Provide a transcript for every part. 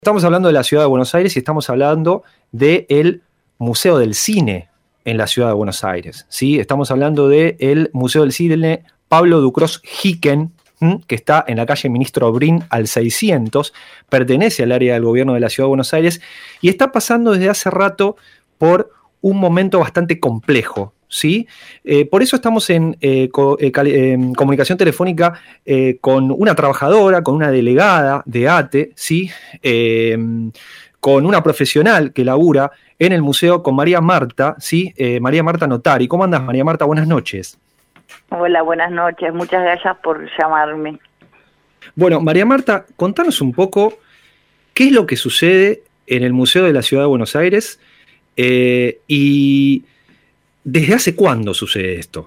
Estamos hablando de la ciudad de Buenos Aires y estamos hablando del Museo del Cine en la ciudad de Buenos Aires, ¿sí? Estamos hablando del Museo del Cine Pablo Ducros Hicken, que está en la calle Ministro Brin al 600, pertenece al área del gobierno de la ciudad de Buenos Aires y está pasando desde hace rato por un momento bastante complejo, ¿sí? Por eso estamos en comunicación telefónica con una trabajadora, con una delegada de ATE, ¿sí? Con una profesional que labura en el museo, con María Marta, ¿sí? María Marta Notari. ¿Cómo andas, María Marta? Buenas noches. Hola, buenas noches. Muchas gracias por llamarme. Bueno, María Marta, contanos un poco qué es lo que sucede en el Museo de la Ciudad de Buenos Aires y ¿desde hace cuándo sucede esto?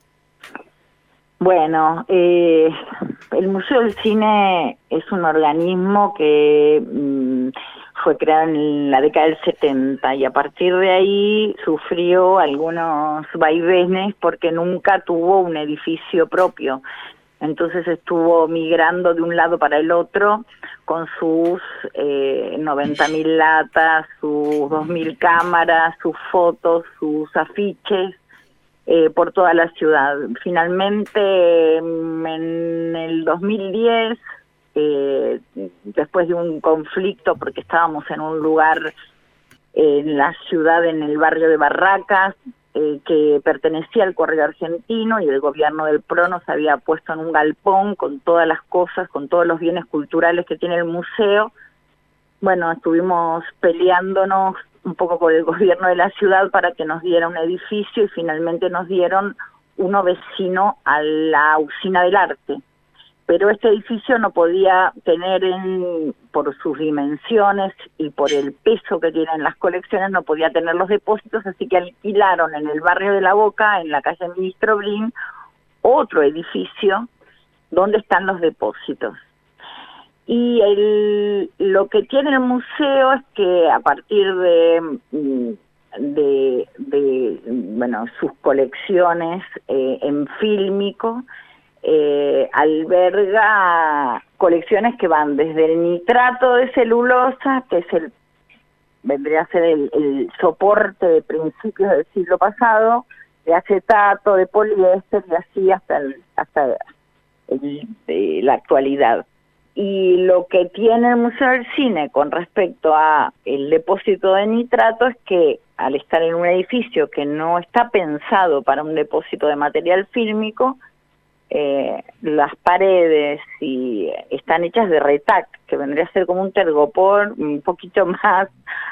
Bueno, el Museo del Cine es un organismo que fue creado en la década del 70 y a partir de ahí sufrió algunos vaivenes porque nunca tuvo un edificio propio. Entonces estuvo migrando de un lado para el otro con sus 90.000 latas, sus 2.000 cámaras, sus fotos, sus afiches por toda la ciudad. Finalmente, en el 2010, después de un conflicto, porque estábamos en un lugar en la ciudad, en el barrio de Barracas, que pertenecía al Correo Argentino, y el gobierno del PRO nos había puesto en un galpón con todas las cosas, con todos los bienes culturales que tiene el museo. Bueno, estuvimos peleándonos un poco con el gobierno de la ciudad para que nos diera un edificio y finalmente nos dieron uno vecino a la Usina del Arte. Pero este edificio no podía tener, por sus dimensiones y por el peso que tienen las colecciones, no podía tener los depósitos, así que alquilaron en el barrio de La Boca, en la calle Ministro Brin, otro edificio donde están los depósitos. Y lo que tiene el museo es que a partir de sus colecciones en fílmico, alberga colecciones que van desde el nitrato de celulosa, que vendría a ser el soporte de principios del siglo pasado, de acetato, de poliéster y así hasta la actualidad. Y lo que tiene el Museo del Cine con respecto a el depósito de nitrato es que al estar en un edificio que no está pensado para un depósito de material fílmico, las paredes están hechas de retac, que vendría a ser como un tergopor un poquito más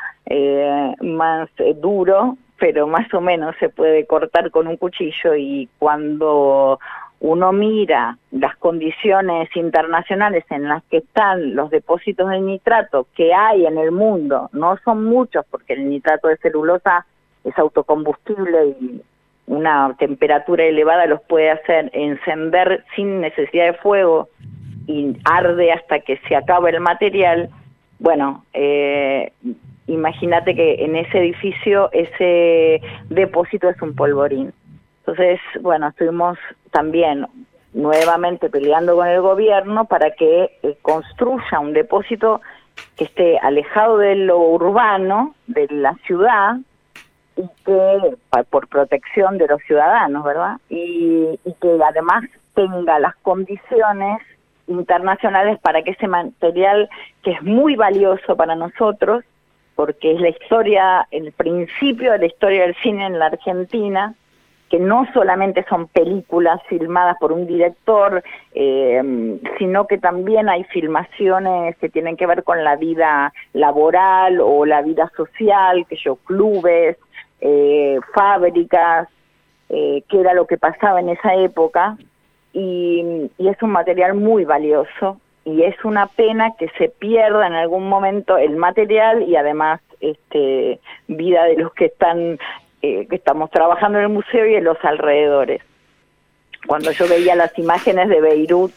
duro, pero más o menos se puede cortar con un cuchillo, y cuando uno mira las condiciones internacionales en las que están los depósitos de nitrato que hay en el mundo, no son muchos porque el nitrato de celulosa es autocombustible y una temperatura elevada los puede hacer encender sin necesidad de fuego y arde hasta que se acaba el material. Bueno, imagínate que en ese edificio ese depósito es un polvorín. Entonces, bueno, estuvimos también nuevamente peleando con el gobierno para que construya un depósito que esté alejado de lo urbano, de la ciudad, y que por protección de los ciudadanos, ¿verdad? Y que además tenga las condiciones internacionales para que ese material, que es muy valioso para nosotros, porque es la historia, el principio de la historia del cine en la Argentina, que no solamente son películas filmadas por un director, sino que también hay filmaciones que tienen que ver con la vida laboral o la vida social, clubes, fábricas, que era lo que pasaba en esa época, y es un material muy valioso, y es una pena que se pierda en algún momento el material y además vida de los que estamos trabajando en el museo y en los alrededores. Cuando yo veía las imágenes de Beirut,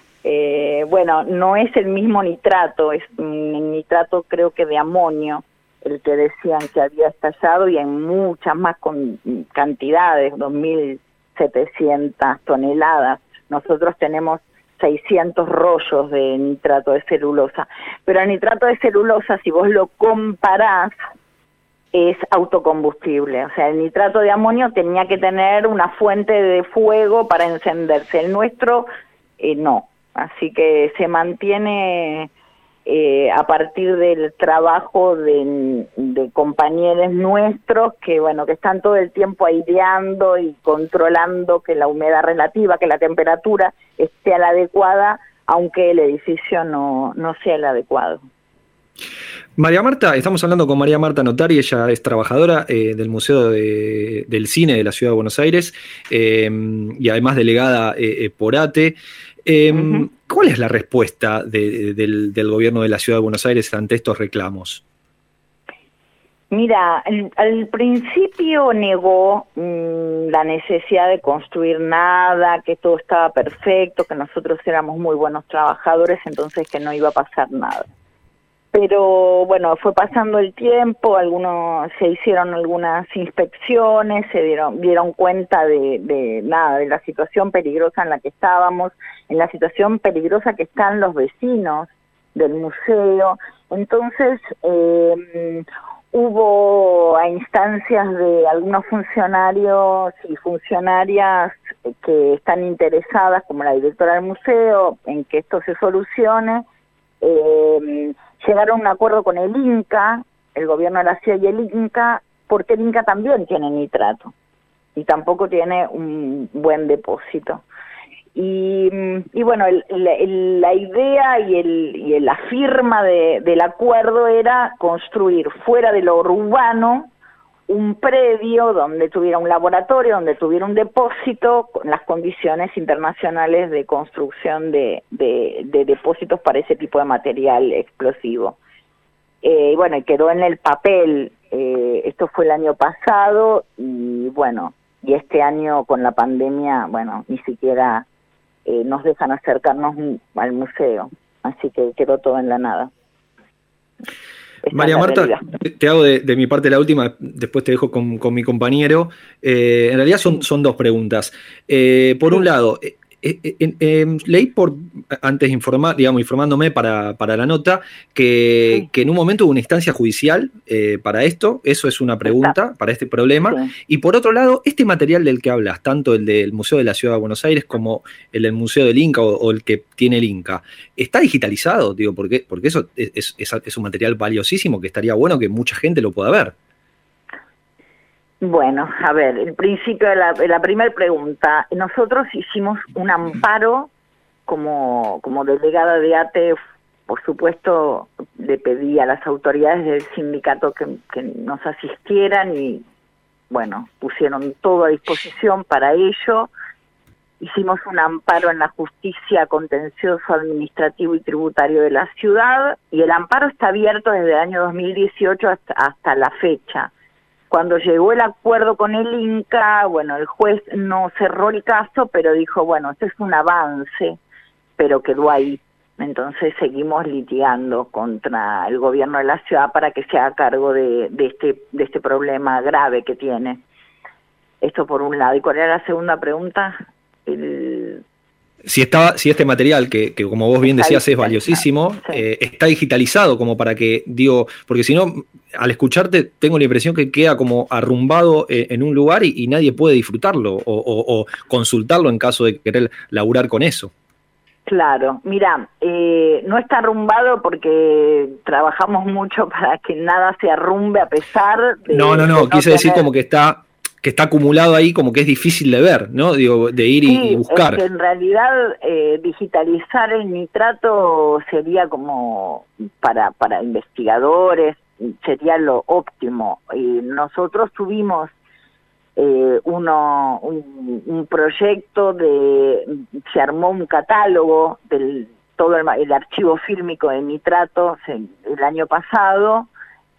no es el mismo nitrato, es un nitrato creo que de amonio, el que decían que había estallado, y en muchas más cantidades, 2.700 toneladas. Nosotros tenemos 600 rollos de nitrato de celulosa. Pero el nitrato de celulosa, si vos lo comparás, es autocombustible. O sea, el nitrato de amonio tenía que tener una fuente de fuego para encenderse. El nuestro, no. Así que se mantiene a partir del trabajo de compañeros nuestros que, bueno, que están todo el tiempo aireando y controlando que la humedad relativa, que la temperatura esté a la adecuada, aunque el edificio no sea el adecuado. María Marta, estamos hablando con María Marta Notari, ella es trabajadora del Museo del Cine de la Ciudad de Buenos Aires y además delegada por ATE. ¿Cuál es la respuesta del gobierno de la Ciudad de Buenos Aires ante estos reclamos? Mira, al principio negó la necesidad de construir nada, que todo estaba perfecto, que nosotros éramos muy buenos trabajadores, entonces que no iba a pasar nada. Pero bueno, fue pasando el tiempo, se hicieron algunas inspecciones, se dieron cuenta de la situación peligrosa en la que estábamos, en la situación peligrosa que están los vecinos del museo. Entonces hubo a instancias de algunos funcionarios y funcionarias que están interesadas, como la directora del museo, en que esto se solucione. Llegaron a un acuerdo con el Inca, el gobierno de la ciudad y el Inca, porque el Inca también tiene nitrato y tampoco tiene un buen depósito. Y bueno, la idea y la firma del acuerdo era construir fuera de lo urbano un predio donde tuviera un laboratorio, donde tuviera un depósito con las condiciones internacionales de construcción de depósitos para ese tipo de material explosivo. Bueno, y quedó en el papel, esto fue el año pasado, y bueno, y este año con la pandemia, bueno, ni siquiera nos dejan acercarnos al museo, así que quedó todo en la nada. María Marta, te hago de mi parte la última, después te dejo con mi compañero. En realidad son dos preguntas. Por un lado, leí antes informándome para la nota, que en un momento hubo una instancia judicial para esto. Eso es una pregunta para este problema. Y por otro lado, este material del que hablas, tanto el del Museo de la Ciudad de Buenos Aires como el del Museo del Inca o el que tiene el Inca, ¿está digitalizado? Digo, porque eso es un material valiosísimo que estaría bueno que mucha gente lo pueda ver. Bueno, a ver, el principio de la primera pregunta. Nosotros hicimos un amparo como delegada de ATE, por supuesto, le pedí a las autoridades del sindicato que nos asistieran y, bueno, pusieron todo a disposición para ello. Hicimos un amparo en la justicia contencioso administrativo y tributario de la ciudad y el amparo está abierto desde el año 2018 hasta la fecha. Cuando llegó el acuerdo con el Inca, bueno, el juez no cerró el caso, pero dijo, bueno, este es un avance, pero quedó ahí. Entonces seguimos litigando contra el gobierno de la ciudad para que se haga cargo de este problema grave que tiene. Esto por un lado. ¿Y cuál era la segunda pregunta? Si este material, que como vos bien decías es valiosísimo, está digitalizado como para que, porque si no, al escucharte tengo la impresión que queda como arrumbado en un lugar y nadie puede disfrutarlo o consultarlo en caso de querer laburar con eso. Claro, mira, no está arrumbado porque trabajamos mucho para que nada se arrumbe a pesar de... No, quise decir como que está acumulado ahí, como que es difícil de ver, ¿no? Digo, de ir y buscar. Es que en realidad digitalizar el nitrato sería como para investigadores, sería lo óptimo. Nosotros tuvimos un proyecto se armó un catálogo del todo el archivo fílmico de nitrato el año pasado,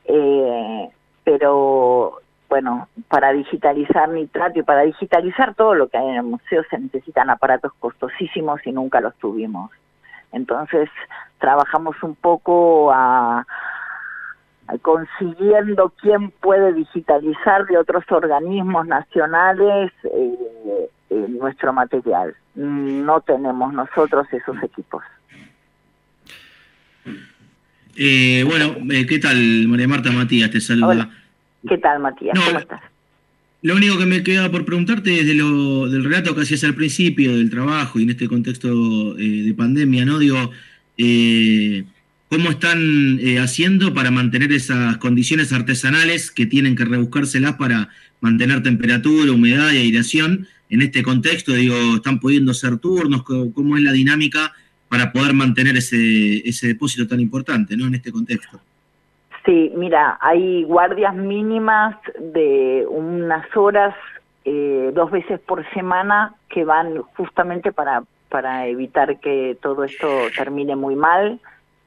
pero bueno, para digitalizar nitrato y para digitalizar todo lo que hay en el museo se necesitan aparatos costosísimos y nunca los tuvimos. Entonces trabajamos un poco consiguiendo quién puede digitalizar de otros organismos nacionales nuestro material. No tenemos nosotros esos equipos. ¿Qué tal, María Marta? Matías te saluda. Hola. ¿Qué tal, Matías? ¿Cómo estás? Lo único que me queda por preguntarte es del relato que hacías al principio del trabajo y en este contexto de pandemia, ¿no? Digo, ¿cómo están haciendo para mantener esas condiciones artesanales que tienen que rebuscárselas para mantener temperatura, humedad y aireación en este contexto? Digo, ¿están pudiendo hacer turnos? ¿Cómo es la dinámica para poder mantener ese depósito tan importante, ¿no? En este contexto. Sí, mira, hay guardias mínimas de unas horas, 2 veces por semana, que van justamente para evitar que todo esto termine muy mal.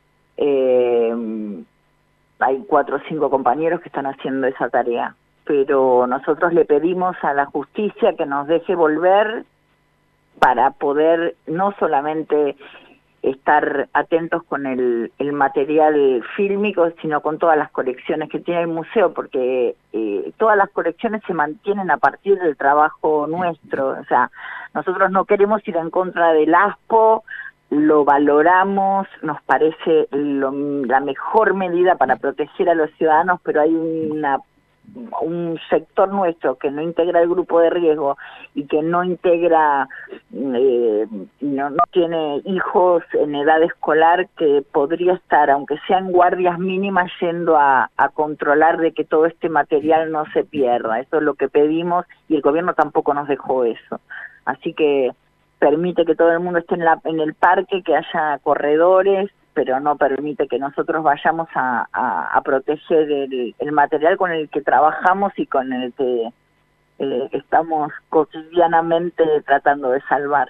Hay 4 o 5 compañeros que están haciendo esa tarea, pero nosotros le pedimos a la justicia que nos deje volver para poder no solamente estar atentos con el material fílmico, sino con todas las colecciones que tiene el museo, porque todas las colecciones se mantienen a partir del trabajo nuestro. O sea, nosotros no queremos ir en contra del ASPO, lo valoramos, nos parece la mejor medida para proteger a los ciudadanos, pero hay un sector nuestro que no integra el grupo de riesgo y que no integra, no tiene hijos en edad escolar, que podría estar, aunque sean guardias mínimas, yendo a controlar de que todo este material no se pierda. Eso es lo que pedimos y el gobierno tampoco nos dejó eso. Así que permite que todo el mundo esté en el parque, que haya corredores, pero no permite que nosotros vayamos a proteger el material con el que trabajamos y con el que estamos cotidianamente tratando de salvar.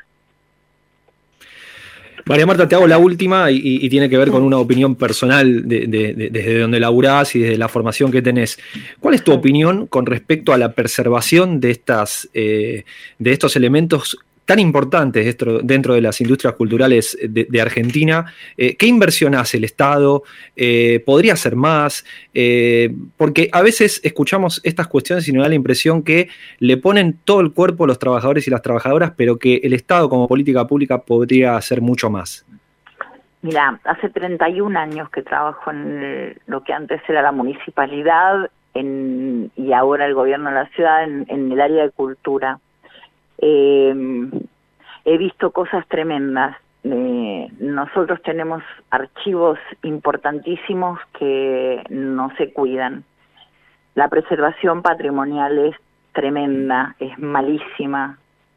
María Marta, te hago la última y tiene que ver con una opinión personal desde donde laburás y desde la formación que tenés. ¿Cuál es tu opinión con respecto a la preservación de estos elementos tan importantes dentro de las industrias culturales de Argentina? ¿Qué inversión hace el Estado? ¿Podría hacer más? Porque a veces escuchamos estas cuestiones y nos da la impresión que le ponen todo el cuerpo a los trabajadores y las trabajadoras, pero que el Estado como política pública podría hacer mucho más. Mira, hace 31 años que trabajo en lo que antes era la municipalidad y ahora el gobierno de la ciudad en el área de cultura. He visto cosas tremendas. Nosotros tenemos archivos importantísimos que no se cuidan. La preservación patrimonial es tremenda, es malísima.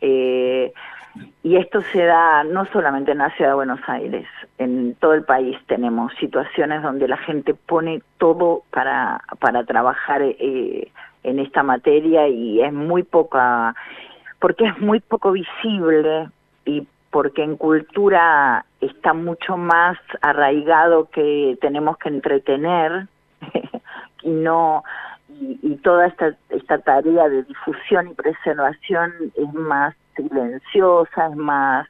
Y esto se da no solamente en la ciudad de Buenos Aires, en todo el país tenemos situaciones donde la gente pone todo para trabajar en esta materia y es muy poca, porque es muy poco visible y porque en cultura está mucho más arraigado que tenemos que entretener y toda esta tarea de difusión y preservación es más silenciosa, es más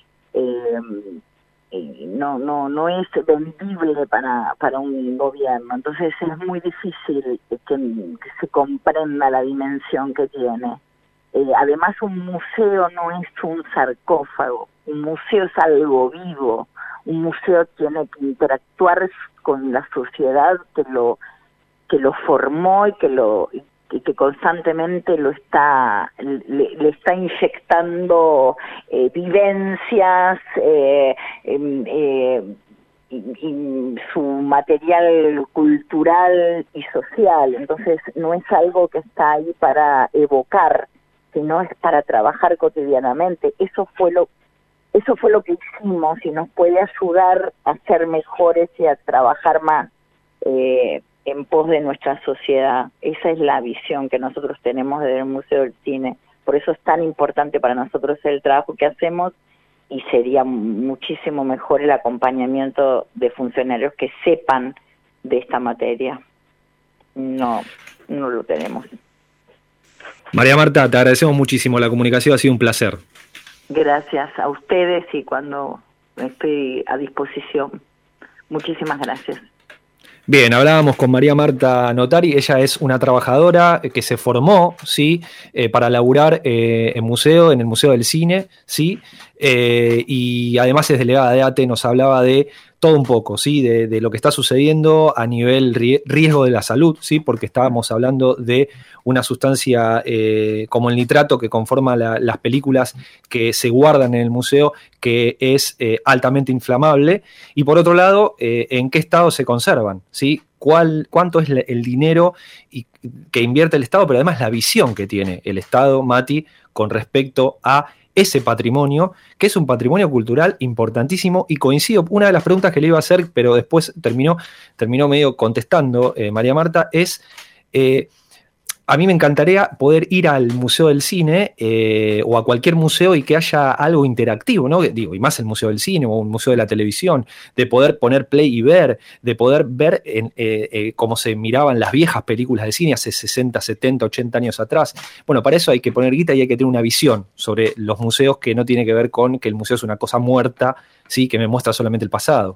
no es vendible para un gobierno. Entonces es muy difícil que se comprenda la dimensión que tiene. Además, un museo no es un sarcófago, un museo es algo vivo, un museo tiene que interactuar con la sociedad que lo formó y que constantemente le está inyectando vivencias y su material cultural y social. Entonces no es algo que está ahí para evocar, sino es para trabajar cotidianamente. Eso fue lo que hicimos y nos puede ayudar a ser mejores y a trabajar más en pos de nuestra sociedad. Esa es la visión que nosotros tenemos desde el Museo del Cine. Por eso es tan importante para nosotros el trabajo que hacemos y sería muchísimo mejor el acompañamiento de funcionarios que sepan de esta materia. No lo tenemos. María Marta, te agradecemos muchísimo la comunicación, ha sido un placer. Gracias a ustedes y cuando estoy a disposición. Muchísimas gracias. Bien, hablábamos con María Marta Notari, ella es una trabajadora que se formó, ¿sí? Para laburar en el Museo del Cine, ¿sí? Y además es delegada de ATE, nos hablaba de todo un poco, ¿sí? De lo que está sucediendo a nivel riesgo de la salud, ¿sí? Porque estábamos hablando de una sustancia como el nitrato que conforma las películas que se guardan en el museo, que es altamente inflamable, y por otro lado, en qué estado se conservan, ¿sí? ¿Cuánto es el dinero que invierte el Estado, pero además la visión que tiene el Estado, Mati, con respecto a ese patrimonio, que es un patrimonio cultural importantísimo? Y coincido, una de las preguntas que le iba a hacer, pero después terminó medio contestando María Marta, es... a mí me encantaría poder ir al Museo del Cine o a cualquier museo y que haya algo interactivo, ¿no? Digo, y más el Museo del Cine o un museo de la televisión, de poder poner play y ver, de poder ver cómo se miraban las viejas películas de cine hace 60, 70, 80 años atrás. Bueno, para eso hay que poner guita y hay que tener una visión sobre los museos que no tiene que ver con que el museo es una cosa muerta, ¿sí? Que me muestra solamente el pasado.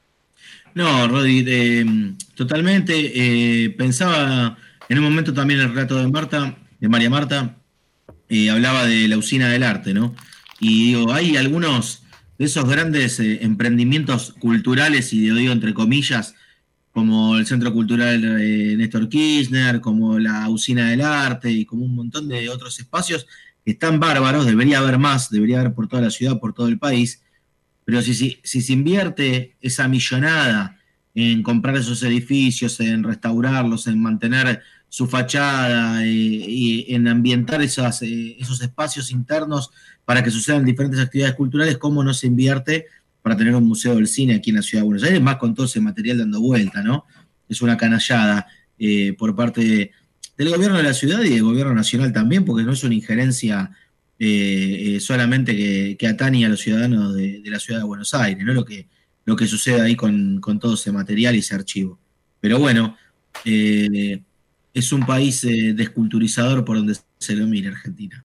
No, Rodi, totalmente. Pensaba en un momento también el relato de María Marta, hablaba de la usina del arte, ¿no? Y digo, hay algunos de esos grandes emprendimientos culturales, y lo digo entre comillas, como el Centro Cultural Néstor Kirchner, como la Usina del Arte y como un montón de otros espacios que están bárbaros, debería haber más, debería haber por toda la ciudad, por todo el país, pero si se invierte esa millonada en comprar esos edificios, en restaurarlos, en mantener su fachada y en ambientar esos espacios internos para que sucedan diferentes actividades culturales, ¿cómo no se invierte para tener un museo del cine aquí en la ciudad de Buenos Aires? Más con todo ese material dando vuelta, ¿no? Es una canallada por parte del gobierno de la ciudad y del gobierno nacional también, porque no es una injerencia solamente que atañe a los ciudadanos de la ciudad de Buenos Aires, ¿no? Lo que sucede ahí con todo ese material y ese archivo. Pero bueno, es un país desculturizador por donde se lo mire, Argentina.